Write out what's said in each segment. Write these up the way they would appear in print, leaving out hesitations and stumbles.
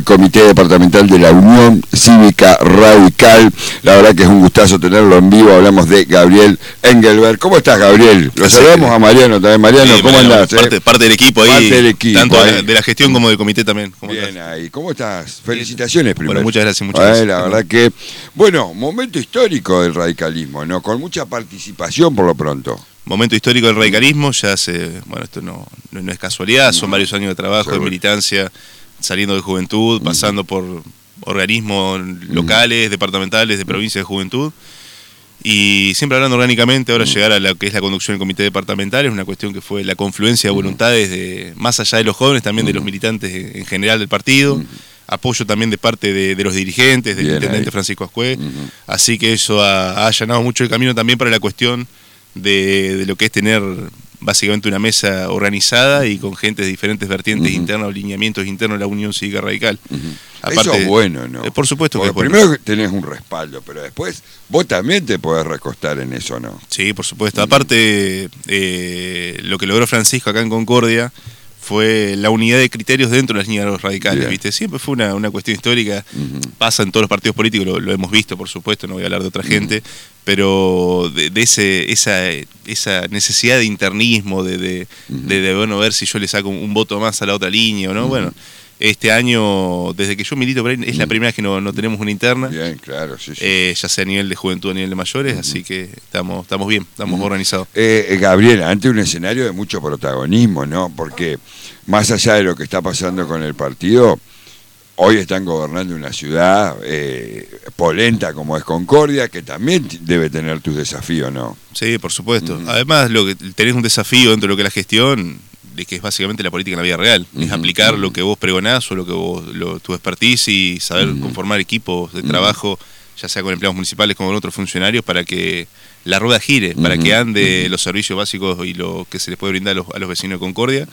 del Comité Departamental de la Unión Cívica Radical. La verdad que es un gustazo tenerlo en vivo. Hablamos de Gabriel Engelberg. ¿Cómo estás, Gabriel? Lo saludamos a Mariano también. Mariano, ¿cómo andás? Parte del equipo ahí. Parte del equipo. Tanto de la gestión como del comité también. Bien ahí. ¿Cómo estás? Felicitaciones primero. Bueno, muchas gracias. La verdad que, bueno, momento histórico del radicalismo, ¿no? Con mucha participación por lo pronto. Momento histórico del radicalismo, ya hace, bueno, esto no es casualidad, son varios años de trabajo, de militancia, saliendo de juventud, pasando por organismos locales, departamentales, de provincias de juventud, y siempre hablando orgánicamente, ahora llegar a lo que es la conducción del comité departamental, es una cuestión que fue la confluencia de voluntades, de más allá de los jóvenes, también de los militantes en general del partido, apoyo también de parte de los dirigentes, del intendente Francisco Ascué, así que eso ha allanado mucho el camino también para la cuestión de lo que es tener básicamente una mesa organizada y con gente de diferentes vertientes internas, alineamientos internos de la Unión Cívica Radical. Aparte, eso es bueno, ¿no? Por supuesto que es bueno. Primero tenés un respaldo, pero después vos también te podés recostar en eso, ¿no? Sí, por supuesto. Aparte, lo que logró Francisco acá en Concordia fue la unidad de criterios dentro de las líneas de los radicales, ¿viste? Siempre fue una cuestión histórica, pasa en todos los partidos políticos, lo hemos visto, por supuesto, no voy a hablar de otra gente, pero esa necesidad de internismo, de bueno, ver si yo le saco un voto más a la otra línea o no, bueno, este año, desde que yo milito por ahí, es la primera vez que no tenemos una interna. Bien, claro, sí. Ya sea a nivel de juventud o a nivel de mayores, así que estamos bien, estamos organizados. Gabriel, ante un escenario de mucho protagonismo, ¿no? Porque más allá de lo que está pasando con el partido, hoy están gobernando una ciudad polenta como es Concordia, que también debe tener tus desafíos, ¿no? Sí, por supuesto. Además, tenés un desafío dentro de lo que es la gestión, de que es básicamente la política en la vida real, es aplicar lo que vos pregonás o lo que tu expertise y saber conformar equipos de trabajo, ya sea con empleados municipales como con otros funcionarios, para que la rueda gire, para que ande los servicios básicos y lo que se les puede brindar a los vecinos de Concordia.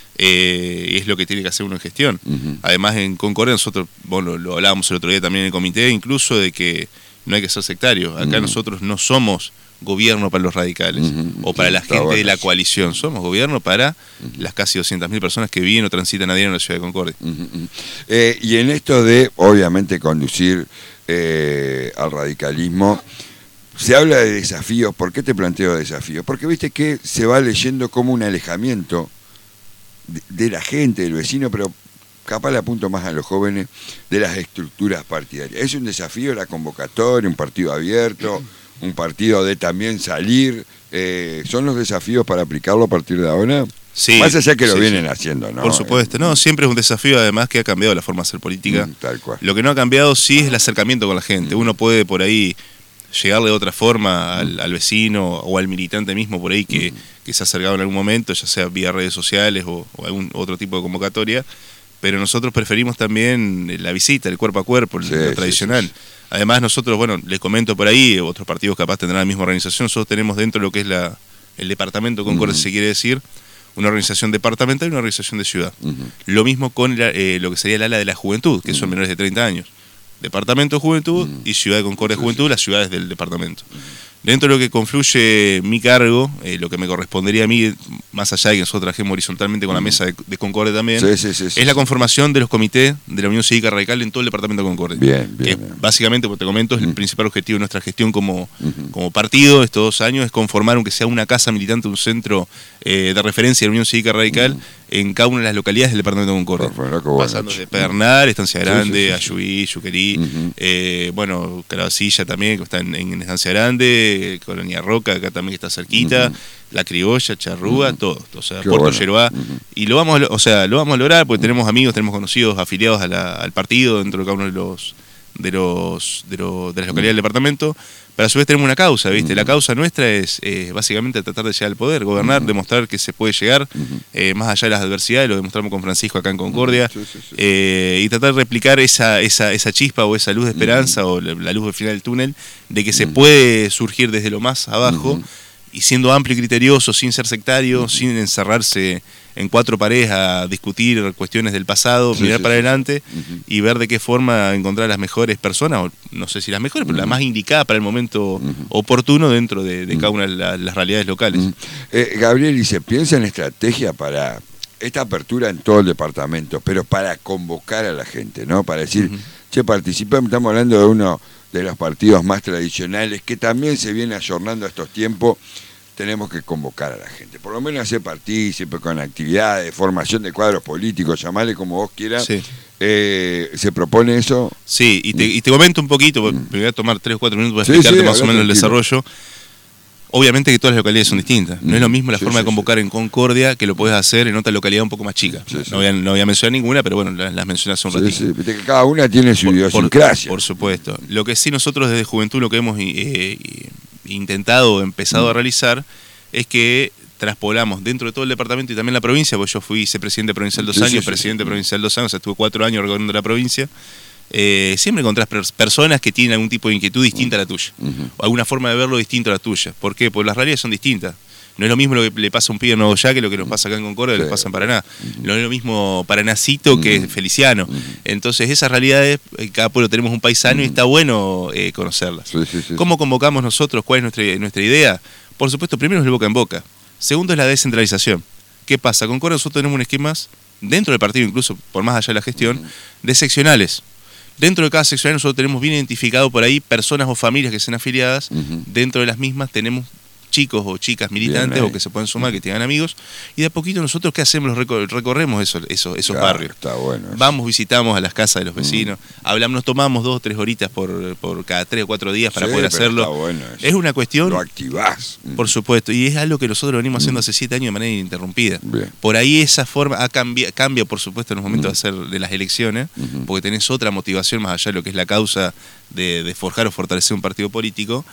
Es lo que tiene que hacer uno en gestión. Además, en Concordia nosotros, bueno, lo hablábamos el otro día también en el comité, incluso de que no hay que ser sectarios. Acá nosotros no somos gobierno para los radicales o para la gente de la coalición, somos gobierno para las casi 200.000 personas que viven o transitan a diario en la ciudad de Concordia. Y en esto de, obviamente, conducir al radicalismo, se habla de desafíos. ¿Por qué te planteo desafíos? Porque viste que se va leyendo como un alejamiento de la gente, del vecino, pero capaz le apunto más a los jóvenes, de las estructuras partidarias. Es un desafío la convocatoria, un partido abierto, un partido de también salir. ¿Son los desafíos para aplicarlo a partir de ahora? Sí. Más allá que lo vienen haciendo, ¿no? Por supuesto, no, siempre es un desafío, además que ha cambiado la forma de hacer política. Tal cual. Lo que no ha cambiado sí es el acercamiento con la gente. Uno puede por ahí llegarle de otra forma al vecino o al militante mismo por ahí que se ha acercado en algún momento, ya sea vía redes sociales o algún otro tipo de convocatoria, pero nosotros preferimos también la visita, el cuerpo a cuerpo, lo tradicional. Además nosotros, bueno, les comento por ahí, otros partidos capaz tendrán la misma organización, nosotros tenemos dentro de lo que es el departamento Concordia, se quiere decir, una organización departamental y una organización de ciudad. Lo mismo con lo que sería el ala de la juventud, que son menores de 30 años. Departamento de Juventud y Ciudad de Concordia Juventud, las ciudades del departamento. Dentro de lo que confluye mi cargo, lo que me correspondería a mí, más allá de que nosotros trabajemos horizontalmente con la mesa de Concordia también, es la conformación de los comités de la Unión Cívica Radical en todo el departamento de Concordia. Bien. Básicamente, como te comento, es el principal objetivo de nuestra gestión como partido estos 2 años, es conformar, aunque sea una casa militante, un centro de referencia de la Unión Cívica Radical en cada una de las localidades del departamento de Concordia. Pasando de Pedernal, Estancia Grande, Ayuí, Yuquerí, bueno, Calabacilla también, que está en Estancia Grande, Colonia Roca, acá también que está cerquita, La Criolla, Charrúa, todo, o sea, Puerto Yeruá, y lo vamos a lograr porque tenemos amigos, tenemos conocidos afiliados al partido dentro de cada uno de las localidades del departamento, pero a su vez tenemos una causa, ¿viste? La causa nuestra es básicamente tratar de llegar al poder, gobernar, demostrar que se puede llegar, más allá de las adversidades, lo demostramos con Francisco acá en Concordia, y tratar de replicar esa chispa o esa luz de esperanza o la luz del final del túnel, de que se puede surgir desde lo más abajo, y siendo amplio y criterioso, sin ser sectario, sin encerrarse en 4 paredes a discutir cuestiones del pasado, mirar para adelante y ver de qué forma encontrar las mejores personas, o no sé si las mejores, pero la más indicada para el momento oportuno dentro de cada una de las realidades locales. Gabriel, ¿y se piensa en estrategia para esta apertura en todo el departamento, pero para convocar a la gente, ¿no? Para decir, che, participemos, estamos hablando de uno de los partidos más tradicionales que también se viene ayornando a estos tiempos. Tenemos que convocar a la gente, por lo menos hacer partícipe con actividades, formación de cuadros políticos, llamarle como vos quieras. Sí. ¿Se propone eso? Sí, y te comento un poquito, me voy a tomar 3 o 4 minutos para explicarte más o menos el desarrollo. Obviamente que todas las localidades son distintas. No es lo mismo la forma de convocar en Concordia que lo puedes hacer en otra localidad un poco más chica. No voy a mencionar ninguna, pero bueno, las mencionas un ratito. Viste que cada una tiene su idiosincrasia. Por supuesto. Lo que sí nosotros desde Juventud lo que hemos empezado a realizar es que traspolamos dentro de todo el departamento y también la provincia, porque yo fui vicepresidente provincial 2 años, presidente provincial 2 años, o sea, estuve 4 años recorriendo la provincia. Siempre encontrás personas que tienen algún tipo de inquietud distinta a la tuya, o alguna forma de verlo distinto a la tuya. ¿Por qué? Porque las realidades son distintas. No es lo mismo lo que le pasa a un pibe en Nuevo Ya que lo que nos pasa acá en Concordia, que les pasa en Paraná. No es lo mismo Paranacito que Feliciano. Entonces esas realidades, cada pueblo tenemos un paisano y está bueno conocerlas. ¿Cómo convocamos nosotros? ¿Cuál es nuestra idea? Por supuesto, primero es el boca en boca. Segundo es la descentralización. ¿Qué pasa? Con Concordia nosotros tenemos un esquema dentro del partido, incluso por más allá de la gestión, de seccionales. Dentro de cada seccional nosotros tenemos bien identificado por ahí personas o familias que sean afiliadas. Dentro de las mismas tenemos chicos o chicas militantes o que se pueden sumar, que tengan amigos, y de a poquito nosotros ¿qué hacemos? Recorremos esos barrios. Está bueno eso. Vamos, visitamos a las casas de los vecinos, hablamos, nos tomamos 2 o 3 horitas por cada 3 o 4 días para poder hacerlo. Está bueno eso. Es una cuestión... Lo activás. Por supuesto, y es algo que nosotros venimos haciendo hace 7 años de manera ininterrumpida. Por ahí esa forma cambia, por supuesto, en los momentos de las elecciones, porque tenés otra motivación más allá de lo que es la causa de forjar o fortalecer un partido político.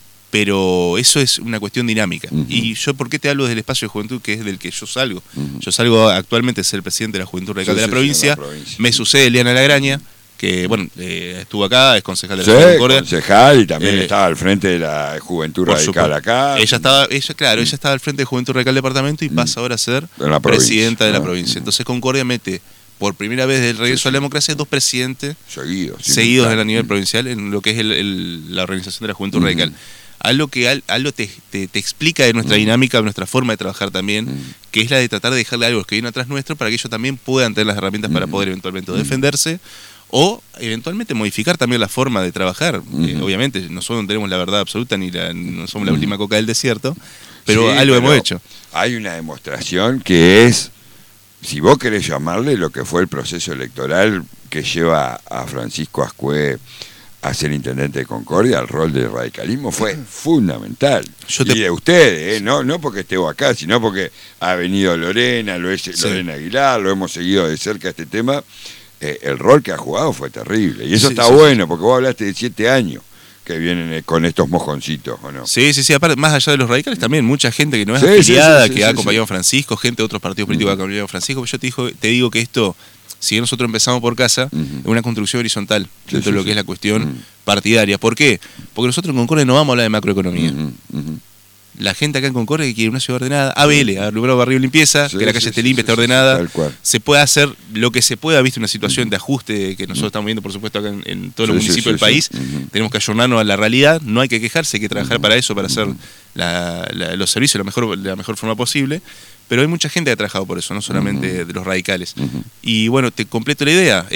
Pero eso es una cuestión dinámica. Y yo, ¿por qué te hablo del espacio de juventud que es del que yo salgo? Yo salgo actualmente de ser el presidente de la Juventud Radical de la provincia. Me sucede Eliana Lagraña, que bueno, estuvo acá, es concejal de la ciudad de Concordia. Concejal y también estaba al frente de la Juventud Radical acá. Ella estaba al frente de Juventud Radical Departamento y pasa ahora a ser presidenta de la provincia. Entonces Concordia mete, por primera vez desde el regreso a la democracia, 2 presidentes seguidos a nivel provincial en lo que es la organización de la Juventud Radical. Algo te explica de nuestra dinámica, de nuestra forma de trabajar también, que es la de tratar de dejarle algo que viene atrás nuestro para que ellos también puedan tener las herramientas para poder eventualmente defenderse o eventualmente modificar también la forma de trabajar. Obviamente nosotros no tenemos la verdad absoluta no somos la última coca del desierto, pero algo hemos hecho. Hay una demostración que es, si vos querés llamarle, lo que fue el proceso electoral que lleva a Francisco Ascué a ser intendente de Concordia, el rol del radicalismo fue fundamental. Y de ustedes, no porque esté acá, sino porque ha venido Lorena Aguilar, lo hemos seguido de cerca este tema. El rol que ha jugado fue terrible. Y eso está bueno, porque vos hablaste de 7 años que vienen con estos mojoncitos, ¿o no? Sí, aparte, más allá de los radicales también, mucha gente que no es afiliada, que ha acompañado a Francisco, gente de otros partidos políticos que ha acompañado a Francisco. Yo te digo que esto, si nosotros empezamos por casa, es una construcción horizontal dentro de lo que es la cuestión partidaria. ¿Por qué? Porque nosotros en Concordia no vamos a hablar de macroeconomía. La gente acá en Concordia que quiere una ciudad ordenada, ABL, alumbrado, barrio, limpieza, que la calle esté limpia, esté ordenada. Se puede hacer lo que se pueda, visto una situación de ajuste que nosotros estamos viendo, por supuesto, acá en todos los municipios del país. Tenemos que ayornarnos a la realidad, no hay que quejarse, hay que trabajar para eso, para hacer los servicios de la mejor forma posible. Pero hay mucha gente que ha trabajado por eso, no solamente de los radicales. Y bueno, te completo la idea.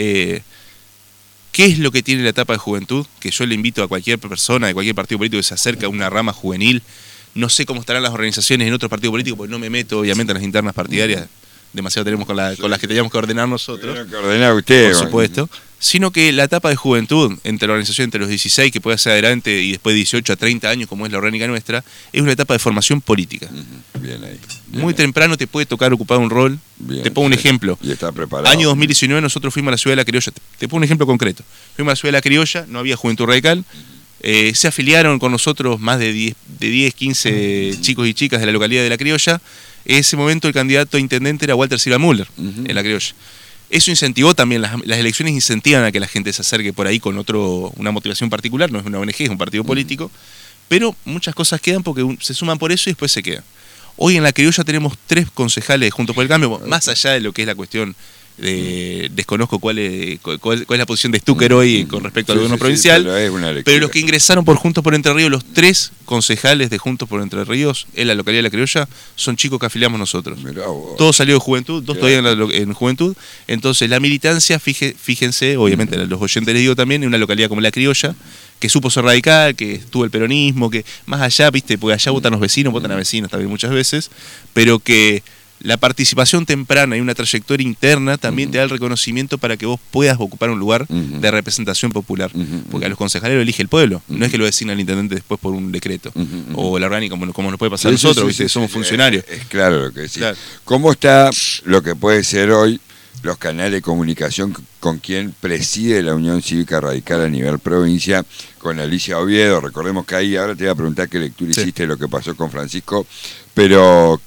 ¿Qué es lo que tiene la etapa de juventud? Que yo le invito a cualquier persona de cualquier partido político que se acerque a una rama juvenil. No sé cómo estarán las organizaciones en otros partidos políticos, porque no me meto obviamente en las internas partidarias. Demasiado tenemos con las que teníamos que ordenar nosotros. Tiene que ordenar usted. Por supuesto. Sino que la etapa de juventud entre la organización entre los 16, que puede ser adelante, y después de 18 a 30 años, como es la orgánica nuestra, es una etapa de formación política. Bien ahí. Muy temprano te puede tocar ocupar un rol. Te pongo un ejemplo. Y está preparado. Año 2019 nosotros fuimos a la ciudad de La Criolla. Te pongo un ejemplo concreto. Fuimos a la ciudad de La Criolla, no había Juventud Radical. Se afiliaron con nosotros más de 10, 15 chicos y chicas de la localidad de La Criolla. En ese momento el candidato a intendente era Walter Silva Müller, en La Criolla. Eso incentivó también, las elecciones incentivan a que la gente se acerque por ahí con una motivación particular, no es una ONG, es un partido político, pero muchas cosas quedan porque se suman por eso y después se quedan. Hoy en La Criolla tenemos 3 concejales Juntos por el Cambio, más allá de lo que es la cuestión desconozco cuál es la posición de Stucker hoy con respecto al gobierno provincial, pero los que ingresaron por Juntos por Entre Ríos, los 3 concejales de Juntos por Entre Ríos en la localidad de La Criolla, son chicos que afiliamos nosotros. Todos salieron de Juventud, 2 todavía en Juventud. Entonces la militancia, fíjense, obviamente a los oyentes les digo también, en una localidad como La Criolla, que supo ser radical, que estuvo el peronismo, que más allá, viste, porque allá votan los vecinos, votan a vecinos también muchas veces, pero que la participación temprana y una trayectoria interna también te da el reconocimiento para que vos puedas ocupar un lugar de representación popular. Porque a los concejales lo elige el pueblo, no es que lo designa el intendente después por un decreto o la orgánica, como nos puede pasar a nosotros, ¿viste? Somos funcionarios. Es claro lo que decís. Claro. ¿Cómo está lo que puede ser hoy los canales de comunicación con quien preside la Unión Cívica Radical a nivel provincia, con Alicia Oviedo? Recordemos que ahí, ahora te voy a preguntar qué lectura hiciste de lo que pasó con Francisco, pero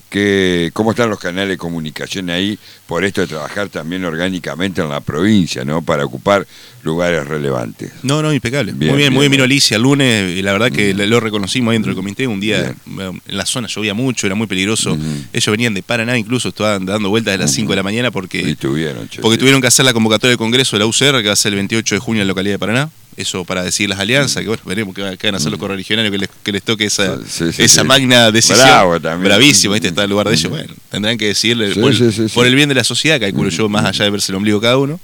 ¿cómo están los canales de comunicación ahí por esto de trabajar también orgánicamente en la provincia, ¿no? Para ocupar lugares relevantes. No, impecable. Bien, muy bien vino Alicia el lunes, y la verdad que lo reconocimos ahí dentro del comité. Un día en la zona llovía mucho, era muy peligroso. Ellos venían de Paraná, incluso estaban dando vueltas de las 5 de la mañana porque tuvieron que hacer la convocatoria del Congreso de la UCR, que va a ser el 28 de junio en la localidad de Paraná. Eso para decir las alianzas, que bueno, veremos que van a hacer los correligionarios que les toque esa magna decisión. Bravo también. Bravísimo, este está el lugar de ellos. Bueno, tendrán que decirle por el bien de la sociedad, calculo yo, más allá de verse el ombligo cada uno.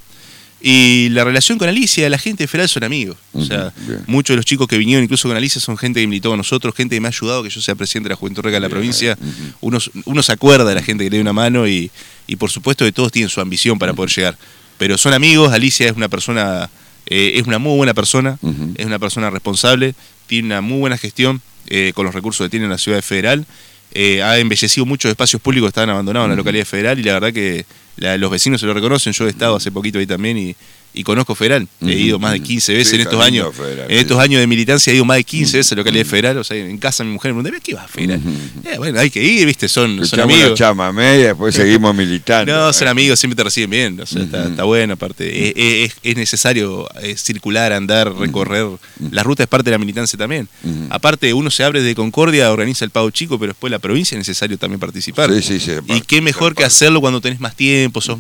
Y la relación con Alicia, la gente de Feral son amigos. O sea, muchos de los chicos que vinieron incluso con Alicia son gente que militó con nosotros, gente que me ha ayudado que yo sea presidente de la Juventud Radical de la provincia. Uno se acuerda de la gente que le dio una mano y por supuesto que todos tienen su ambición para poder llegar. Pero son amigos. Alicia es una persona... es una muy buena persona, es una persona responsable, tiene una muy buena gestión con los recursos que tiene en la ciudad de Federal, ha embellecido muchos espacios públicos que estaban abandonados en la localidad de Federal, y la verdad que los vecinos se lo reconocen. Yo he estado hace poquito ahí también y conozco Federal, he ido más de 15 veces en estos años. Federal, en estos años de militancia he ido más de 15 veces a la localidad de Federal. O sea, en casa mi mujer me pregunta, ¿qué vas a Federal? Bueno, hay que ir, ¿viste? Son amigos. Chamamé y después seguimos militando. No, son amigos, siempre te reciben bien. O sea, está bueno, aparte. Es necesario circular, andar, recorrer. La ruta es parte de la militancia también. Aparte, uno se abre de Concordia, organiza el Pago Chico, pero después la provincia es necesario también participar. Y qué mejor que hacerlo cuando tenés más tiempo, sos...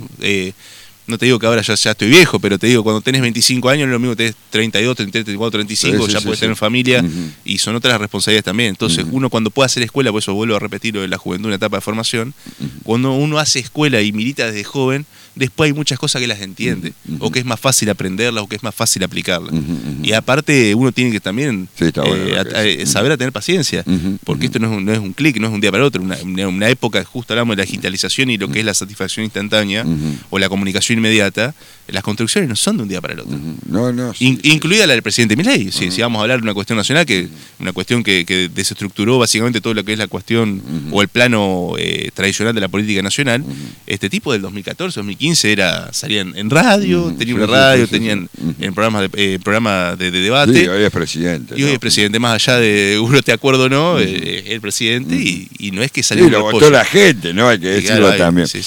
no te digo que ahora ya estoy viejo, pero te digo, cuando tenés 25 años, no es lo mismo que tenés 32, 33, 34, 35, ya puedes tener familia, y son otras responsabilidades también. Entonces, uno cuando puede hacer escuela, por eso vuelvo a repetir lo de la juventud, una etapa de formación, cuando uno hace escuela y milita desde joven, después hay muchas cosas que las entiende, o que es más fácil aprenderlas, o que es más fácil aplicarlas. Y aparte, uno tiene que también saber a tener paciencia, porque esto no es un clic, no es un día para el otro. Una época, justo hablamos de la digitalización y lo que es la satisfacción instantánea, o la comunicación inmediata, las construcciones no son de un día para el otro. Incluida la del presidente Milei. Si vamos a hablar de una cuestión nacional, una cuestión que desestructuró básicamente todo lo que es la cuestión o el plano tradicional de la política nacional. Este tipo del 2014, 2015 salían en radio, tenían una radio, tenían en programas de debate. Sí, hoy es presidente. Y hoy es presidente, más allá de uno te acuerdo o no, es el presidente y no es que salió. Sí, lo votó la gente, ¿no? Hay que decirlo también. Sí.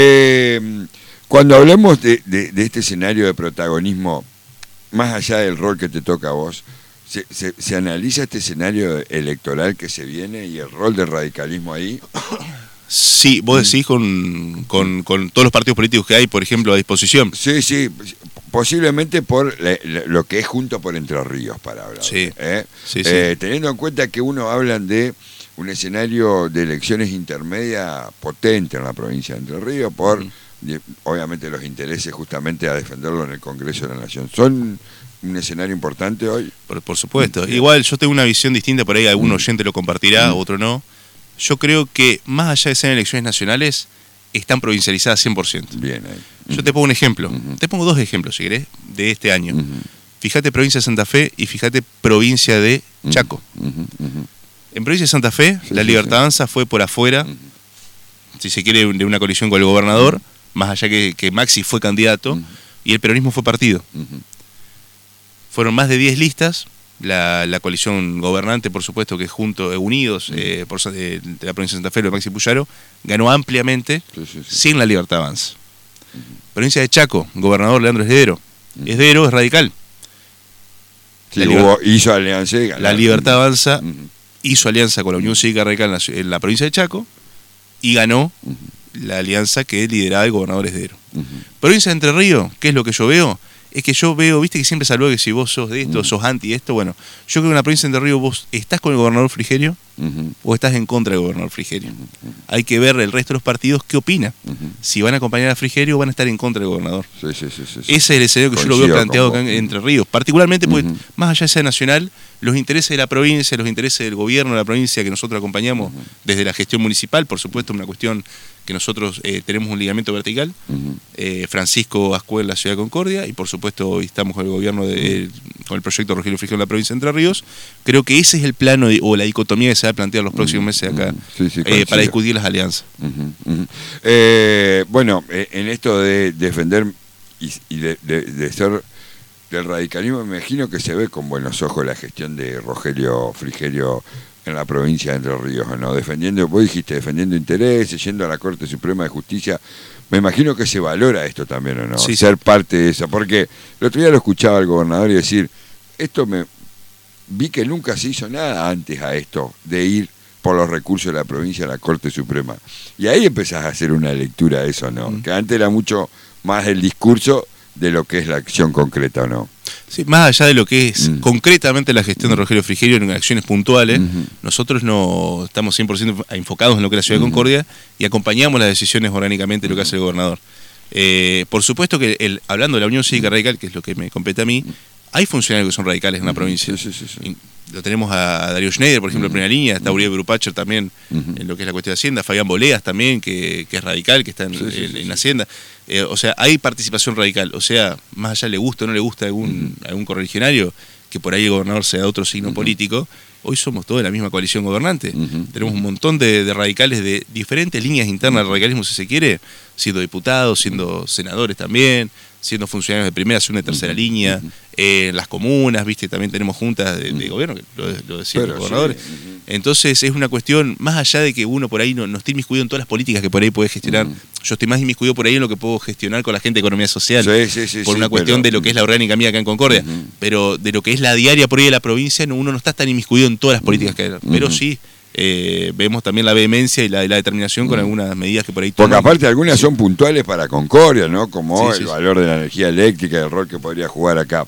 Cuando hablemos de este escenario de protagonismo, más allá del rol que te toca a vos, ¿se analiza este escenario electoral que se viene y el rol del radicalismo ahí? Sí, vos decís con todos los partidos políticos que hay, por ejemplo, a disposición. Sí, posiblemente por lo que es Juntos por Entre Ríos, para hablar. Sí. Teniendo en cuenta que uno hablan de un escenario de elecciones intermedias potente en la provincia de Entre Ríos por... obviamente los intereses justamente a defenderlo en el Congreso de la Nación. ¿Son un escenario importante hoy? Por supuesto. Igual yo tengo una visión distinta, por ahí algún oyente lo compartirá, otro no. Yo creo que más allá de ser elecciones nacionales, están provincializadas 100%. Bien. Yo te pongo un ejemplo. Te pongo 2 ejemplos, si querés, de este año. Fíjate provincia de Santa Fe y fíjate provincia de Chaco. En provincia de Santa Fe, la Libertad Avanza fue por afuera, si se quiere, de una colisión con el gobernador, más allá que Maxi fue candidato, y el peronismo fue partido. Fueron más de 10 listas, la coalición gobernante, por supuesto, que unidos de la provincia de Santa Fe, lo de Maxi Puyaro, ganó ampliamente sin la Libertad Avanza. Provincia de Chaco, gobernador Leandro Esdero. Esdero es radical. Hizo alianza y ganó. La Libertad Avanza hizo alianza con la Unión Cívica Radical en la provincia de Chaco y ganó la alianza que lideraba el gobernador Esdero. Provincia de Entre Ríos, ¿qué es lo que yo veo? Es que yo veo, viste que siempre se habla que si vos sos de esto, sos anti esto, bueno, yo creo que en la provincia de Entre Ríos vos estás con el gobernador Frigerio o estás en contra del gobernador Frigerio. Hay que ver el resto de los partidos qué opina. Si van a acompañar a Frigerio o van a estar en contra del gobernador. Sí. Ese es el escenario que yo lo veo planteado acá en Entre Ríos. Particularmente, pues, más allá de ser nacional, los intereses de la provincia, los intereses del gobierno de la provincia que nosotros acompañamos desde la gestión municipal, por supuesto, una cuestión que nosotros tenemos un ligamento vertical, Francisco Ascuel, la ciudad de Concordia, y por supuesto hoy estamos con el gobierno, con el proyecto Rogelio Frigerio en la provincia de Entre Ríos. Creo que ese es el plano o la dicotomía que se va a plantear los próximos meses acá para discutir las alianzas. Bueno, en esto de defender y de ser del radicalismo, me imagino que se ve con buenos ojos la gestión de Rogelio Frigerio en la provincia de Entre Ríos, ¿no? Defendiendo, vos dijiste, defendiendo intereses, yendo a la Corte Suprema de Justicia. Me imagino que se valora esto también, ¿o no? Sí, ser parte de eso, porque el otro día lo escuchaba al gobernador y decir, vi que nunca se hizo nada antes a esto, de ir por los recursos de la provincia a la Corte Suprema. Y ahí empezás a hacer una lectura de eso, ¿no? Que antes era mucho más el discurso de lo que es la acción concreta, ¿o no? Sí, más allá de lo que es concretamente la gestión de Rogelio Frigerio en acciones puntuales, nosotros no estamos 100% enfocados en lo que es la ciudad de Concordia y acompañamos las decisiones orgánicamente de lo que hace el gobernador. Por supuesto que hablando de la Unión Cívica Radical, que es lo que me compete a mí, hay funcionarios que son radicales en la provincia. Sí. Lo tenemos a Darío Schneider, por ejemplo, en primera línea, está Uribe Brupacher también en lo que es la cuestión de Hacienda, Fabián Boleas también, que es radical, que está en Hacienda. O sea, hay participación radical. O sea, más allá le gusta o no le gusta a algún correligionario, que por ahí el gobernador sea de otro signo político, hoy somos todos de la misma coalición gobernante. Tenemos un montón de radicales de diferentes líneas internas del radicalismo, si se quiere, siendo diputados, siendo senadores también, siendo funcionarios de primera, segunda y tercera línea, las comunas, viste, también tenemos juntas de gobierno, que lo decían los gobernadores. Entonces es una cuestión, más allá de que uno por ahí no esté inmiscuido en todas las políticas que por ahí puede gestionar, yo estoy más inmiscuido por ahí en lo que puedo gestionar con la gente de economía social, por una cuestión de lo que es la orgánica mía acá en Concordia, pero de lo que es la diaria por ahí de la provincia, uno no está tan inmiscuido en todas las políticas que hay, pero sí. Vemos también la vehemencia y la determinación con algunas medidas que por ahí toman. Porque aparte algunas son puntuales para Concordia, ¿no? Como el valor de la energía eléctrica, el rol que podría jugar acá.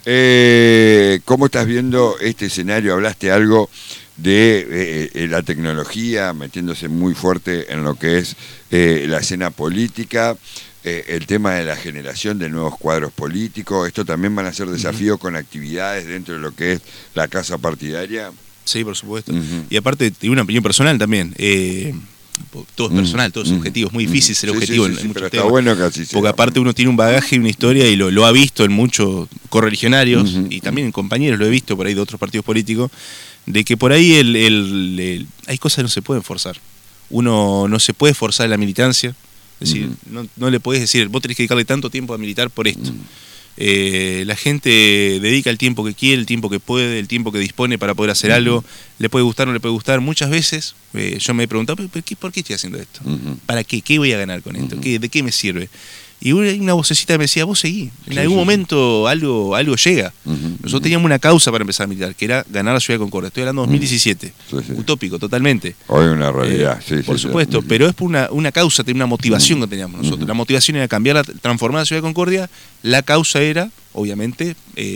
¿Cómo estás viendo este escenario? Hablaste algo de la tecnología, metiéndose muy fuerte en lo que es la escena política, el tema de la generación de nuevos cuadros políticos. Esto también van a ser desafíos con actividades dentro de lo que es la casa partidaria. Sí, por supuesto. Y aparte, tengo una opinión personal también. Todo es personal, todo es subjetivo. Es muy difícil ser objetivo en muchos pero temas. Está bueno que así sea. Porque aparte uno tiene un bagaje y una historia y lo ha visto en muchos correligionarios y también en compañeros, lo he visto por ahí de otros partidos políticos, de que por ahí hay cosas que no se pueden forzar. Uno no se puede forzar en la militancia. Es decir, no le podés decir, vos tenés que dedicarle tanto tiempo a militar por esto. La gente dedica el tiempo que quiere, el tiempo que puede, el tiempo que dispone para poder hacer algo. Le puede gustar o no le puede gustar. Muchas veces yo me he preguntado, ¿por qué estoy haciendo esto? ¿Para qué? ¿Qué voy a ganar con esto? ¿De qué me sirve? Y una vocecita me decía, vos seguí. En algún momento algo llega. Nosotros teníamos una causa para empezar a militar, que era ganar la ciudad de Concordia. Estoy hablando de 2017. Utópico, totalmente. Hoy una realidad, por supuesto, pero es por una causa, una motivación que teníamos nosotros. La motivación era transformar la ciudad de Concordia. La causa era, obviamente,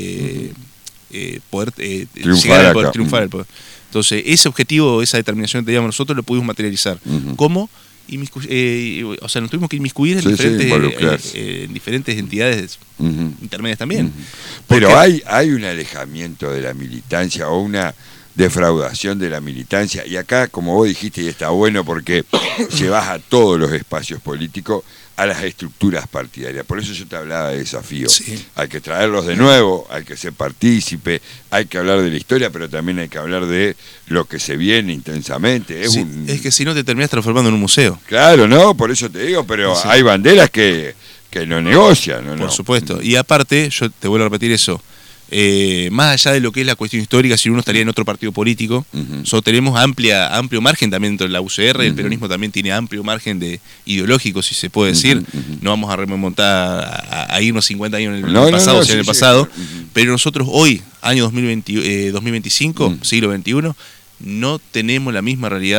poder llegar al poder, triunfar al poder. Entonces, ese objetivo, esa determinación que teníamos nosotros, lo pudimos materializar. ¿Cómo? O sea, nos tuvimos que inmiscuir en diferentes entidades intermedias también. Pero hay un alejamiento de la militancia o una defraudación de la militancia, y acá, como vos dijiste, y está bueno porque llevas a todos los espacios políticos a las estructuras partidarias. Por eso yo te hablaba de desafío. Hay que traerlos de nuevo, hay que ser partícipe, hay que hablar de la historia, pero también hay que hablar de lo que se viene intensamente. Es que si no te terminás transformando en un museo. Claro, ¿no? Por eso te digo, pero hay banderas que no negocian, ¿no? Por supuesto. Y aparte, yo te vuelvo a repetir eso, más allá de lo que es la cuestión histórica, si uno estaría en otro partido político, nosotros tenemos amplio margen también dentro de la UCR, el peronismo también tiene amplio margen ideológico, si se puede decir. No vamos a remontar a irnos 50 años en el pasado, en el pasado, pero nosotros hoy, año 2025, siglo XXI, no tenemos la misma realidad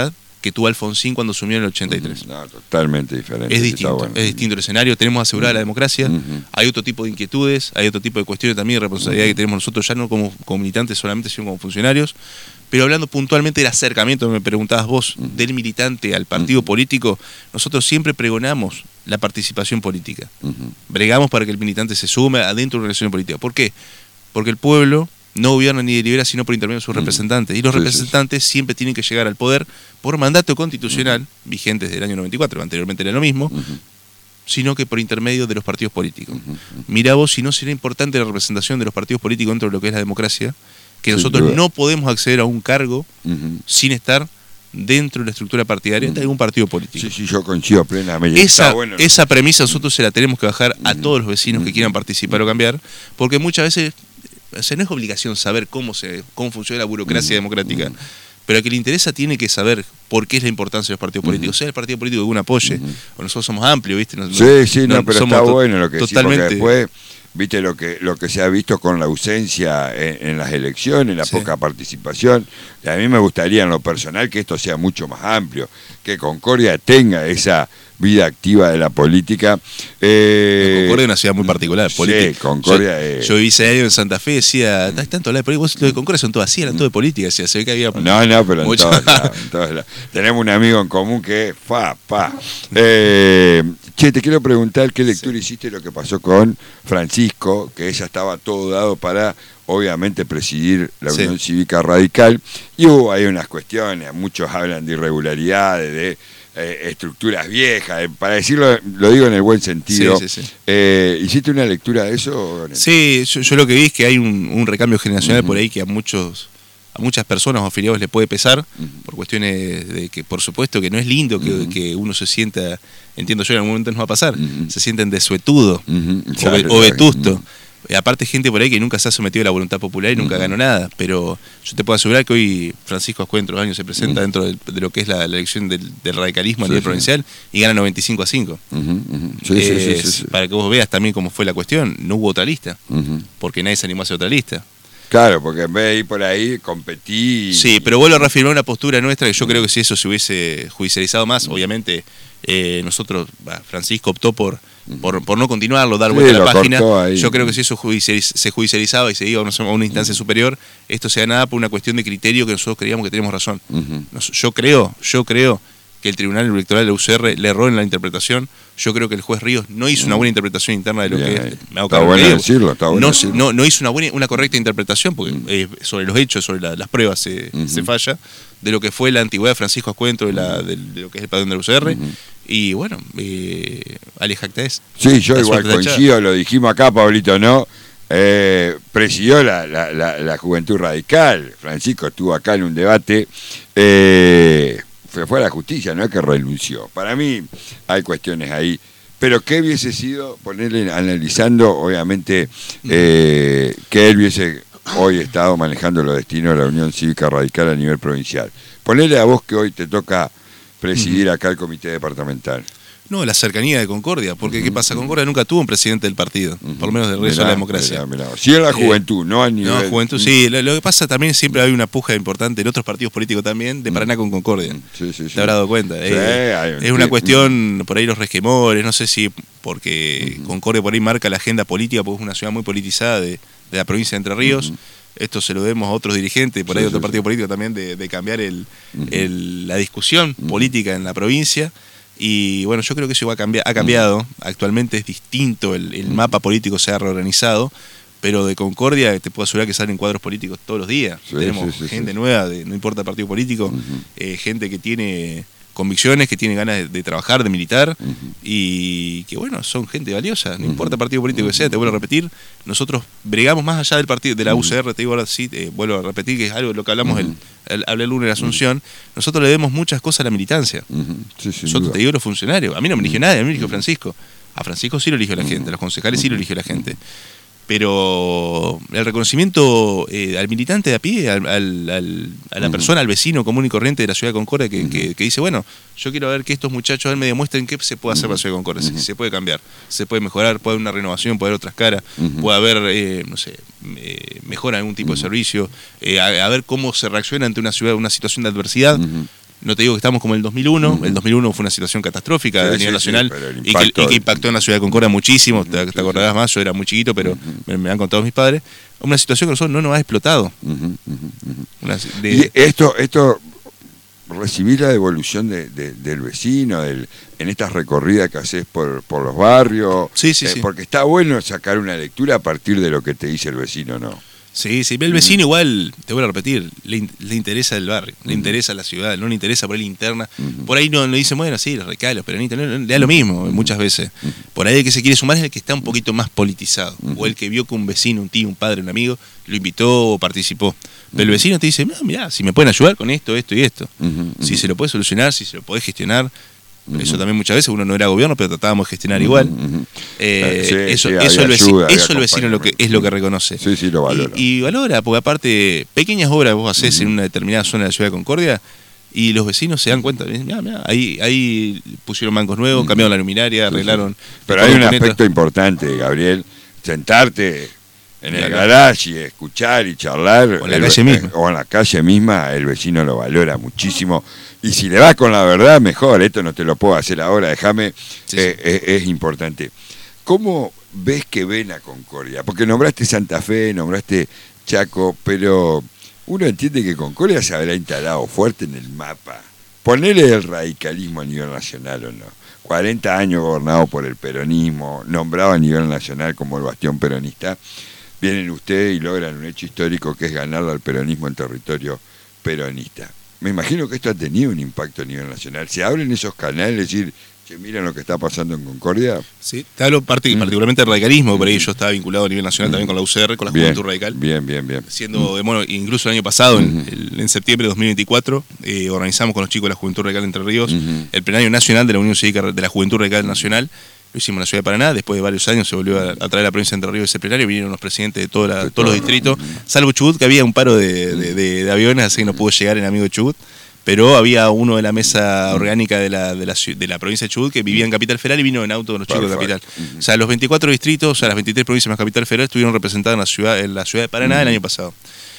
que tuvo Alfonsín cuando asumió en el 83. No, totalmente diferente. Es distinto, Bueno. es distinto el escenario, tenemos asegurada la democracia, hay otro tipo de inquietudes, hay otro tipo de cuestiones también de responsabilidad que tenemos nosotros, ya no como militantes solamente, sino como funcionarios. Pero hablando puntualmente del acercamiento, me preguntabas vos, del militante al partido político, nosotros siempre pregonamos la participación política. Bregamos para que el militante se sume adentro de una organización política. ¿Por qué? Porque el pueblo no gobierna ni delibera sino por intermedio de sus representantes. Y los representantes siempre tienen que llegar al poder por mandato constitucional, vigente desde el año 94, anteriormente era lo mismo, sino que por intermedio de los partidos políticos. Mirá vos, si no sería importante la representación de los partidos políticos dentro de lo que es la democracia, que nosotros no podemos acceder a un cargo sin estar dentro de la estructura partidaria de algún partido político. Sí, yo coincido plenamente. Esa premisa nosotros se la tenemos que bajar a todos los vecinos que quieran participar o cambiar, porque muchas veces, o sea, no es obligación saber cómo funciona la burocracia democrática, pero a quien le interesa tiene que saber por qué es la importancia de los partidos políticos. Sea el partido político que uno apoye, o nosotros somos amplios, ¿viste? Pero está bueno lo que decís, porque después, viste lo que se ha visto con la ausencia en las elecciones, la poca participación. Y a mí me gustaría en lo personal que esto sea mucho más amplio, que Concordia tenga esa vida activa de la política. Concordia es una ciudad muy particular. Sí, Concordia yo viví 6 años en Santa Fe, decía, ¿estás tanto hablar de política? Vos, lo de Concordia son todas así, eran todo de política, decía, se ve que había... No, pero en todos lados. Tenemos un amigo en común que es Che, te quiero preguntar qué lectura hiciste de lo que pasó con Francisco, que ella estaba todo dado para, obviamente, presidir la Unión Cívica Radical, y hubo ahí unas cuestiones, muchos hablan de irregularidades, de estructuras viejas, para decirlo, lo digo en el buen sentido. ¿Hiciste una lectura de eso? Sí, yo lo que vi es que hay un recambio generacional por ahí que a muchas personas o afiliados le puede pesar, por cuestiones de que, por supuesto, que no es lindo que uno se sienta, entiendo yo, en algún momento nos va a pasar, se sienten desuetudo o vetusto. Aparte, gente por ahí que nunca se ha sometido a la voluntad popular y nunca ganó nada, pero yo te puedo asegurar que hoy Francisco Ascue dentro de 2 años se presenta dentro de lo que es la elección del radicalismo a nivel provincial y gana 95-5. Para que vos veas también cómo fue la cuestión, no hubo otra lista, porque nadie se animó a hacer otra lista. Claro, porque en vez de ir por ahí, competí. Sí, pero vuelvo a reafirmar una postura nuestra que yo creo que si eso se hubiese judicializado más, obviamente nosotros, Francisco optó por no continuarlo, dar vuelta a la página. Yo creo que si eso se judicializaba y se iba a una instancia superior, esto se ganaba por una cuestión de criterio que nosotros creíamos que teníamos razón. Yo creo que el Tribunal Electoral de la UCR le erró en la interpretación. Yo creo que el juez Ríos no hizo una buena interpretación interna de lo que es. Está bueno decirlo. No hizo una correcta interpretación, porque sobre los hechos, sobre las pruebas se falla, de lo que fue la antigüedad de Francisco Ascue dentro de lo que es el padrón de la UCR. Y bueno, Alejactaes. Sí, yo igual coincido, lo dijimos acá, Pablito, ¿no? Presidió la Juventud Radical. Francisco estuvo acá en un debate. Fue a la justicia, no es que renunció. Para mí hay cuestiones ahí. Pero ¿qué hubiese sido, ponerle analizando, obviamente, que él hubiese hoy estado manejando los destinos de la Unión Cívica Radical a nivel provincial? Ponele a vos que hoy te toca presidir acá el comité departamental. No, la cercanía de Concordia, porque ¿qué pasa? Concordia nunca tuvo un presidente del partido, por lo menos del resto de la democracia. Sí, en la juventud, no a nivel... No, juventud, sí. Lo que pasa también, siempre hay una puja importante en otros partidos políticos también, de Paraná con Concordia. Te habrás dado cuenta. Es una cuestión, por ahí los resquemores, no sé si porque Concordia por ahí marca la agenda política, porque es una ciudad muy politizada de la provincia de Entre Ríos. Esto se lo debemos a otros dirigentes, por ahí otro partido político también, de cambiar la discusión política en la provincia. Y bueno, yo creo que eso ha cambiado. Actualmente es distinto, el mapa político se ha reorganizado, pero de Concordia te puedo asegurar que salen cuadros políticos todos los días. Tenemos gente nueva, no importa el partido político, gente que tiene convicciones, que tiene ganas de trabajar, de militar, y que bueno, son gente valiosa, no importa el partido político que sea, te vuelvo a repetir, nosotros bregamos más allá del partido, de la UCR, te digo ahora sí, vuelvo a repetir que es algo de lo que hablamos hablé el lunes en Asunción, nosotros le debemos muchas cosas a la militancia. Nosotros, te digo, los funcionarios, a mí no me eligió nadie, a mí me eligió Francisco. A Francisco sí lo eligió la gente, a los concejales sí lo eligió la gente. Pero el reconocimiento al militante de a pie, a la persona, al vecino común y corriente de la ciudad de Concordia que dice, bueno, yo quiero ver que estos muchachos me demuestren qué se puede hacer para la ciudad de Concordia, si se puede cambiar, se puede mejorar, puede haber una renovación, puede haber otras caras, puede haber, no sé, mejora en algún tipo de servicio, a ver cómo se reacciona ante una ciudad, una situación de adversidad. No te digo que estamos como en el 2001. El 2001 fue una situación catastrófica a nivel nacional y que impactó en la ciudad de Concordia muchísimo. Te acordarás más, yo era muy chiquito, pero me han contado mis padres. Una situación que a nosotros no nos ha explotado. Y esto recibir la devolución del vecino, en estas recorridas que haces por los barrios. Sí. Porque está bueno sacar una lectura a partir de lo que te dice el vecino, ¿no? Sí, el vecino igual, te vuelvo a repetir, le interesa el barrio, le interesa la ciudad, no le interesa por ahí la interna. Por ahí no le dicen, bueno, sí, los recalos, pero le da lo mismo muchas veces. Por ahí el que se quiere sumar es el que está un poquito más politizado, o el que vio que un vecino, un tío, un padre, un amigo, lo invitó o participó. Pero el vecino te dice, mirá, si me pueden ayudar con esto, esto y esto. Si se lo puede solucionar, si se lo podés gestionar. Eso también muchas veces uno no era gobierno, pero tratábamos de gestionar igual. Eso el vecino es lo que reconoce. Sí, lo valora. Y valora, porque aparte, pequeñas obras vos hacés en una determinada zona de la ciudad de Concordia y los vecinos se dan cuenta. Mirá, ahí pusieron bancos nuevos, cambiaron la luminaria, arreglaron. Pero hay un aspecto importante, Gabriel, sentarte en el garage y escuchar y charlar. O en la calle misma. O en la calle misma, el vecino lo valora muchísimo. Y si le vas con la verdad, mejor. Esto no te lo puedo hacer ahora, déjame. Es importante. ¿Cómo ves que ven a Concordia? Porque nombraste Santa Fe, nombraste Chaco, pero uno entiende que Concordia se habrá instalado fuerte en el mapa. Ponele el radicalismo a nivel nacional o no. 40 años gobernado por el peronismo, nombrado a nivel nacional como el bastión peronista. Vienen ustedes y logran un hecho histórico que es ganarle al peronismo en territorio peronista. Me imagino que esto ha tenido un impacto a nivel nacional. ¿Se abren esos canales, decir, che, miren lo que está pasando en Concordia? Sí, te hablo particularmente del radicalismo, por ahí yo estaba vinculado a nivel nacional también con la UCR, con la Juventud Radical. Bien. Siendo, incluso el año pasado, en septiembre de 2024, organizamos con los chicos de la Juventud Radical de Entre Ríos el plenario nacional de la Unión Cívica de la Juventud Radical Nacional. Lo hicimos en la ciudad de Paraná, después de varios años se volvió a traer a la provincia de Entre Ríos ese plenario, vinieron los presidentes de todos los distritos, salvo Chubut, que había un paro de aviones, así que no pudo llegar el amigo de Chubut, pero había uno de la mesa orgánica de la provincia de Chubut que vivía en Capital Federal y vino en auto con los chicos de Capital. O sea, los 24 distritos, o sea, las 23 provincias más Capital Federal estuvieron representadas en la ciudad de Paraná el año pasado.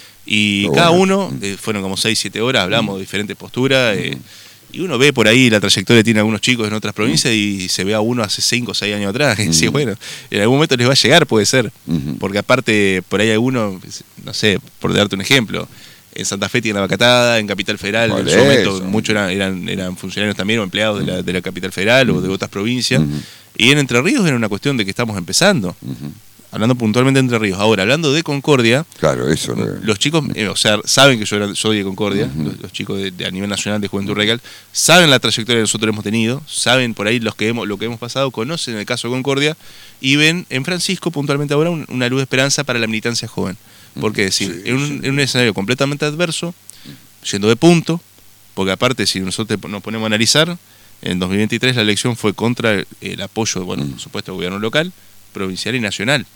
Y cada uno, fueron como 6-7 horas, hablamos de diferentes posturas, y uno ve por ahí la trayectoria que tienen algunos chicos en otras provincias y se ve a uno hace 5 o 6 años atrás. Y dice, bueno, en algún momento les va a llegar, puede ser. Porque aparte, por ahí alguno, no sé, por darte un ejemplo, en Santa Fe tiene la vacatada, en Capital Federal, en su momento muchos eran funcionarios también o empleados de la Capital Federal o de otras provincias. Y en Entre Ríos era una cuestión de que estamos empezando. Hablando puntualmente de Entre Ríos. Ahora, hablando de Concordia, claro, eso los chicos, saben que yo soy de Concordia, los chicos a nivel nacional de Juventud Radical, saben la trayectoria que nosotros hemos tenido, saben por ahí lo que hemos pasado, conocen el caso de Concordia y ven en Francisco puntualmente ahora una luz de esperanza para la militancia joven. Porque decir, en un escenario completamente adverso, yendo de punto, porque aparte si nosotros nos ponemos a analizar, en 2023 la elección fue contra el apoyo, por supuesto, del gobierno local, provincial y nacional.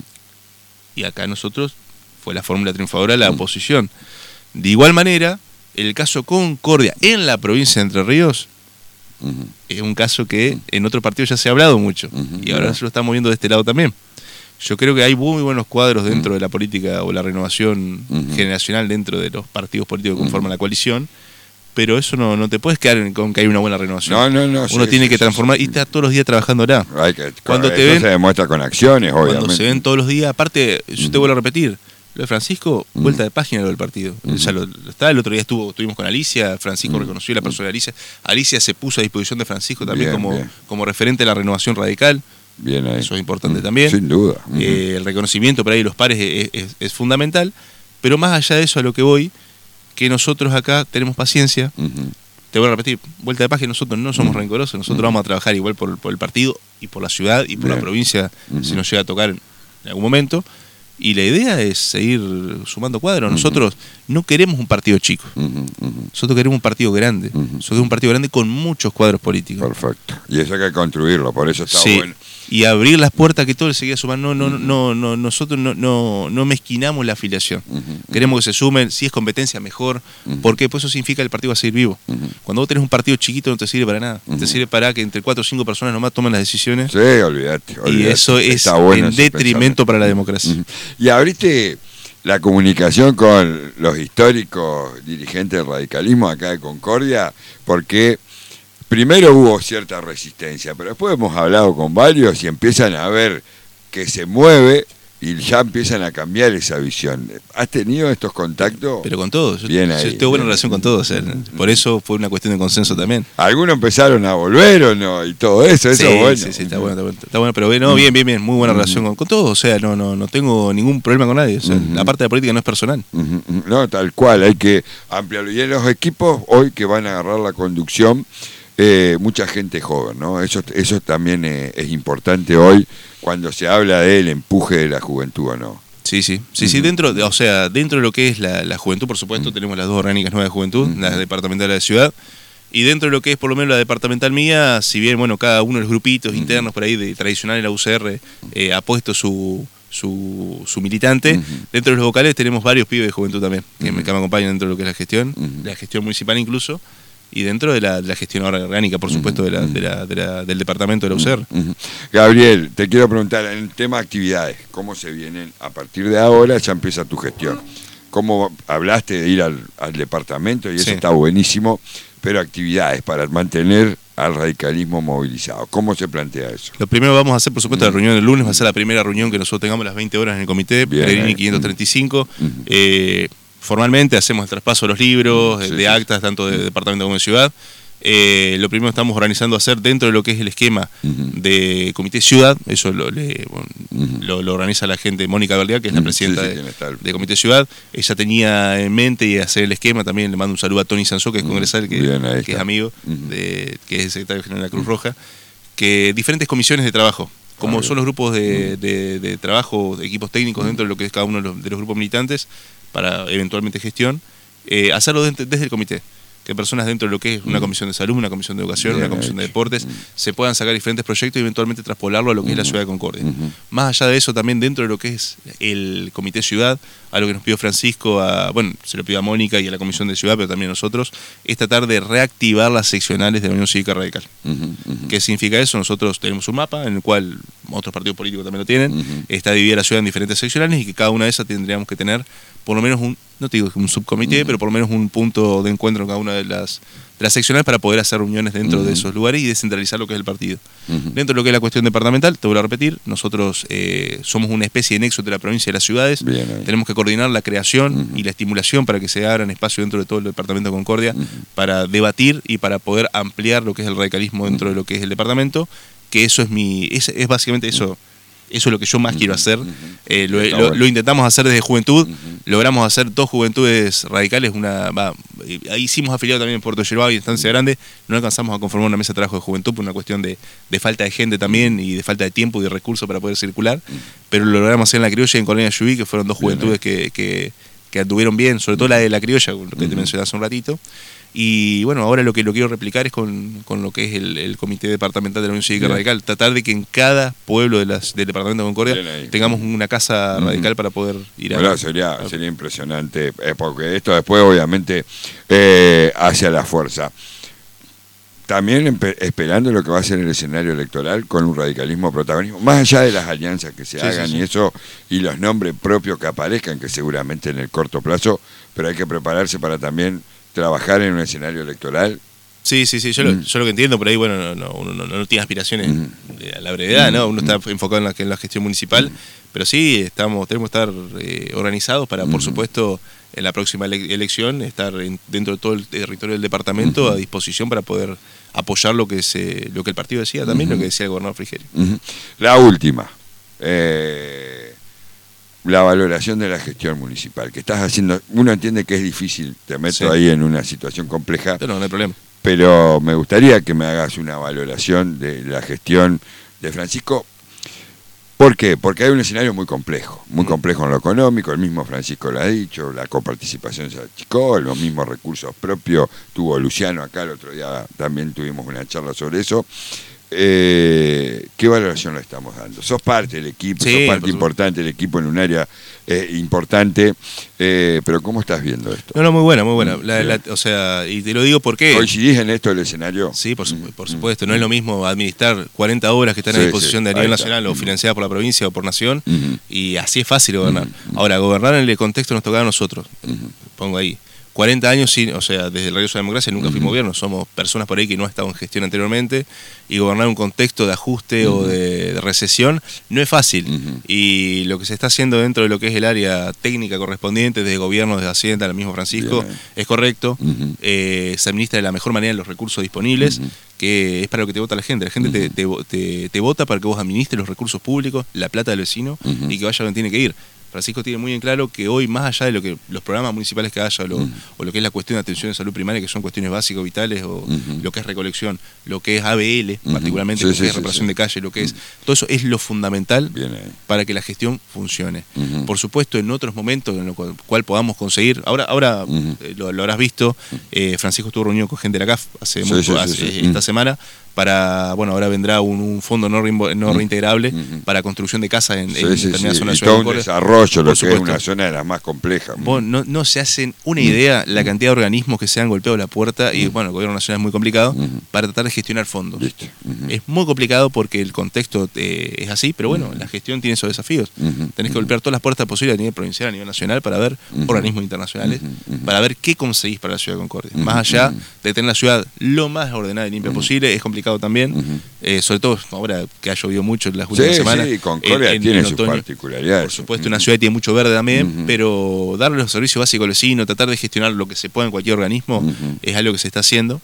Y acá nosotros fue la fórmula triunfadora de la oposición. De igual manera, el caso Concordia en la provincia de Entre Ríos es un caso que en otros partidos ya se ha hablado mucho y ahora se lo estamos viendo de este lado también. Yo creo que hay muy buenos cuadros dentro de la política o la renovación generacional dentro de los partidos políticos que conforman la coalición, pero eso no te puedes quedar con que hay una buena renovación. No. Uno tiene que transformar y está todos los días trabajándola. Cuando te ven, se demuestra con acciones, obviamente. Cuando se ven todos los días, aparte, yo te vuelvo a repetir, lo de Francisco, vuelta de página lo del partido. O sea, el otro día estuvimos con Alicia, Francisco reconoció la persona de Alicia. Alicia se puso a disposición de Francisco también como referente de la renovación radical. Bien ahí. Eso es importante también. Sin duda. El reconocimiento por ahí de los pares es fundamental, pero más allá de eso a lo que voy, que nosotros acá tenemos paciencia. Te voy a repetir, vuelta de página, nosotros no somos rencorosos, nosotros vamos a trabajar igual por el partido y por la ciudad y por la provincia si nos llega a tocar en algún momento. Y la idea es seguir sumando cuadros. Nosotros no queremos un partido chico. Nosotros queremos un partido grande. Nosotros queremos un partido grande con muchos cuadros políticos. Perfecto. Y eso hay que construirlo, por eso está bueno. Y abrir las puertas que todo le seguía sumando. Nosotros no mezquinamos la afiliación. Queremos que se sumen, si es competencia mejor, porque pues eso significa que el partido va a seguir vivo. Cuando vos tenés un partido chiquito no te sirve para nada. Te sirve para que entre 4 o 5 personas nomás tomen las decisiones. Sí, olvídate. Y eso es bueno en detrimento para la democracia. Y abriste la comunicación con los históricos dirigentes del radicalismo acá de Concordia, porque primero hubo cierta resistencia, pero después hemos hablado con varios y empiezan a ver que se mueve y ya empiezan a cambiar esa visión. ¿Has tenido estos contactos? Pero con todos. Bien ahí. Yo tengo buena relación con todos. Por eso fue una cuestión de consenso también. Algunos empezaron a volver o no, y todo eso. Eso es bueno. Sí, está bueno. Pero bueno, bien. Muy buena relación con todos. O sea, no tengo ningún problema con nadie. O sea, la parte de la política no es personal. No, tal cual. Hay que ampliarlo. Y en los equipos hoy que van a agarrar la conducción, mucha gente joven, ¿no? Eso también es importante hoy cuando se habla del empuje de la juventud, ¿o no? Sí, dentro de lo que es la juventud, por supuesto, tenemos las dos orgánicas nuevas de juventud, la departamental de la ciudad, y dentro de lo que es por lo menos la departamental mía, si bien, bueno, cada uno de los grupitos internos por ahí de tradicional en la UCR ha puesto su militante, dentro de los vocales tenemos varios pibes de juventud también, que me acompañan dentro de lo que es la gestión municipal incluso, y dentro de la gestión orgánica, por supuesto, del departamento de la UCR. Gabriel, te quiero preguntar, en el tema de actividades, ¿cómo se vienen? A partir de ahora ya empieza tu gestión. ¿Cómo hablaste de ir al departamento? Y eso está buenísimo, pero actividades para mantener al radicalismo movilizado. ¿Cómo se plantea eso? Lo primero vamos a hacer, por supuesto, la reunión del lunes, va a ser la primera reunión que nosotros tengamos a las 20 horas en el comité, Pellegrini 535. Formalmente hacemos el traspaso de los libros, de actas, tanto de departamento como de ciudad. Lo primero que estamos organizando hacer dentro de lo que es el esquema de Comité Ciudad, eso lo organiza la gente Mónica Verdial, que es la presidenta de Comité Ciudad. Ella tenía en mente y hacer el esquema, también le mando un saludo a Tony Sansó, que es congresal, que es amigo, que es el secretario general de la Cruz Roja, que diferentes comisiones de trabajo, como son los grupos de trabajo, de equipos técnicos dentro de lo que es cada uno de los grupos militantes, para eventualmente gestión, hacerlo desde el comité, que personas dentro de lo que es una comisión de salud, una comisión de educación, una comisión de deportes, se puedan sacar diferentes proyectos y eventualmente traspolarlo a lo que es la ciudad de Concordia. Más allá de eso, también dentro de lo que es el comité ciudad, a lo que nos pidió Francisco, se lo pidió a Mónica y a la comisión de ciudad, pero también a nosotros, es tratar de reactivar las seccionales de la Unión Cívica Radical. ¿Qué significa eso? Nosotros tenemos un mapa en el cual otros partidos políticos también lo tienen, está dividida la ciudad en diferentes seccionales y que cada una de esas tendríamos que tener por lo menos no te digo un subcomité, pero por lo menos un punto de encuentro en cada una de las seccionales para poder hacer reuniones dentro de esos lugares y descentralizar lo que es el partido. Dentro de lo que es la cuestión departamental, te vuelvo a repetir, nosotros somos una especie de nexo de la provincia y de las ciudades. Tenemos que coordinar la creación y la estimulación para que se abran espacio dentro de todo el departamento de Concordia para debatir y para poder ampliar lo que es el radicalismo dentro de lo que es el departamento, que eso es básicamente eso. Eso es lo que yo más quiero hacer. Lo intentamos hacer desde juventud. Logramos hacer 2 juventudes radicales. Ahí hicimos afiliado también en Puerto Yerbao y Estancia Grande. No alcanzamos a conformar una mesa de trabajo de juventud por una cuestión de falta de gente también y de falta de tiempo y de recursos para poder circular. Pero lo logramos hacer en La Criolla y en Colonia Yubí, que fueron 2 juventudes que anduvieron bien, sobre todo la de La Criolla, que te mencioné hace un ratito. Y bueno, ahora lo que lo quiero replicar es con lo que es el Comité Departamental de la Unión Cívica Radical. Tratar de que en cada pueblo del departamento de Concordia tengamos una casa radical para poder ir a... Bueno, sería impresionante, porque esto después obviamente hacia la fuerza. También esperando lo que va a ser el escenario electoral con un radicalismo protagonismo, más allá de las alianzas que se hagan y eso, y los nombres propios que aparezcan, que seguramente en el corto plazo, pero hay que prepararse para también trabajar en un escenario electoral. Sí, yo lo que entiendo, por ahí, bueno, uno no tiene aspiraciones a la brevedad, ¿no? Uno está enfocado en la gestión municipal, pero sí, tenemos que estar organizados para, por supuesto, en la próxima elección, estar dentro de todo el territorio del departamento a disposición para poder apoyar lo que el partido decía también, lo que decía el gobernador Frigerio. La última, la valoración de la gestión municipal que estás haciendo. Uno entiende que es difícil, te meto ahí en una situación compleja, no hay problema, pero me gustaría que me hagas una valoración de la gestión de Francisco. ¿Por qué? Porque hay un escenario muy complejo en lo económico, el mismo Francisco lo ha dicho, la coparticipación se achicó, los mismos recursos propios tuvo Luciano acá el otro día, también tuvimos una charla sobre eso. ¿qué valoración le estamos dando? Sos parte del equipo, Sí, sos parte por importante del equipo en un área importante, pero ¿cómo estás viendo esto? No, muy buena, muy buena. Bien. O sea, y te lo digo porque... ¿Coincidís en esto del escenario? Sí, por supuesto. No es lo mismo administrar 40 obras que están Sí, a disposición sí, de nivel ahí está. nacional o financiadas por la provincia o por nación, y así es fácil gobernar. Ujú. Ahora, gobernar en el contexto nos tocaba a nosotros. Ujú. Pongo ahí. 40 años, o sea, desde el regreso a la democracia nunca fuimos gobierno, somos personas por ahí que no han estado en gestión anteriormente, y gobernar un contexto de ajuste o de recesión no es fácil. Y lo que se está haciendo dentro de lo que es el área técnica correspondiente, desde gobierno, desde Hacienda, el mismo Francisco, Bien. es correcto. Ujú. Se administra de la mejor manera los recursos disponibles, que es para lo que te vota la gente. La gente te vota para que vos administres los recursos públicos, la plata del vecino, y que vaya donde tiene que ir. Francisco tiene muy en claro que hoy, más allá de lo que los programas municipales que haya, o lo que es la cuestión de atención de salud primaria, que son cuestiones básicas, vitales, o lo que es recolección, lo que es ABL, particularmente, lo que es reparación de calle, lo que es... Todo eso es lo fundamental para que la gestión funcione. Por supuesto, en otros momentos en los cual podamos conseguir... Ahora lo habrás visto, Francisco estuvo reunido con gente de la CAF esta semana, para, bueno, ahora vendrá un fondo no reintegrable para construcción de casas en determinadas zonas de Ciudad de todo un desarrollo, lo que es una zona de las más complejas. Vos no se hacen una idea la cantidad de organismos que se han golpeado la puerta, y bueno, el gobierno nacional es muy complicado, para tratar de gestionar fondos. Es muy complicado porque el contexto es así, pero bueno, la gestión tiene esos desafíos. Tenés que golpear todas las puertas posibles a nivel provincial, a nivel nacional, para ver organismos internacionales, para ver qué conseguís para la ciudad de Concordia. Más allá de tener la ciudad lo más ordenada y limpia posible, es complicado también, sobre todo ahora que ha llovido mucho en las últimas semanas. Sí, Concordia tiene sus particularidades. Por supuesto, una ciudad tiene mucho verde también, pero darle los servicios básicos al vecino, tratar de gestionar lo que se pueda en cualquier organismo, es algo que se está haciendo,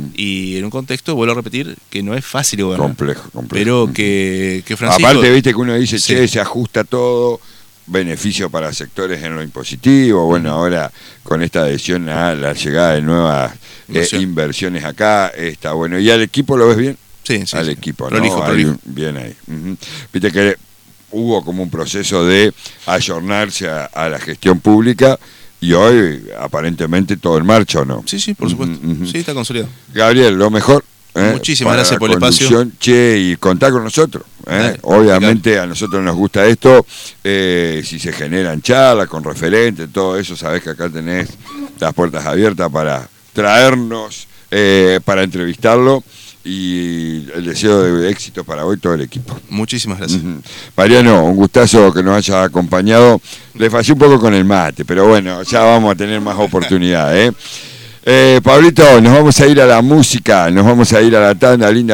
y en un contexto, vuelvo a repetir, que no es fácil gobernar. Complejo. Pero que Francisco... Aparte, viste que uno dice, se ajusta todo, beneficio para sectores en lo impositivo, bueno, ahora con esta adhesión a la llegada de nuevas inversiones acá, está bueno. ¿Y al equipo lo ves bien? Sí. Al equipo, prolijo. Bien ahí. Viste que hubo como un proceso de ayornarse a la gestión pública, y hoy aparentemente todo en marcha, ¿o no? Sí, por supuesto. Sí, está consolidado. Gabriel, lo mejor. Muchísimas gracias por el espacio. Y contá con nosotros. Dale, obviamente a nosotros nos gusta esto. Si se generan charlas con referentes, todo eso, sabés que acá tenés las puertas abiertas para traernos, para entrevistarlo. Y el deseo de éxito para hoy todo el equipo. Muchísimas gracias. Mariano, un gustazo que nos haya acompañado. Le fallé un poco con el mate, pero bueno, ya vamos a tener más oportunidad. Pablito, nos vamos a ir a la música, nos vamos a ir a la tanda linda.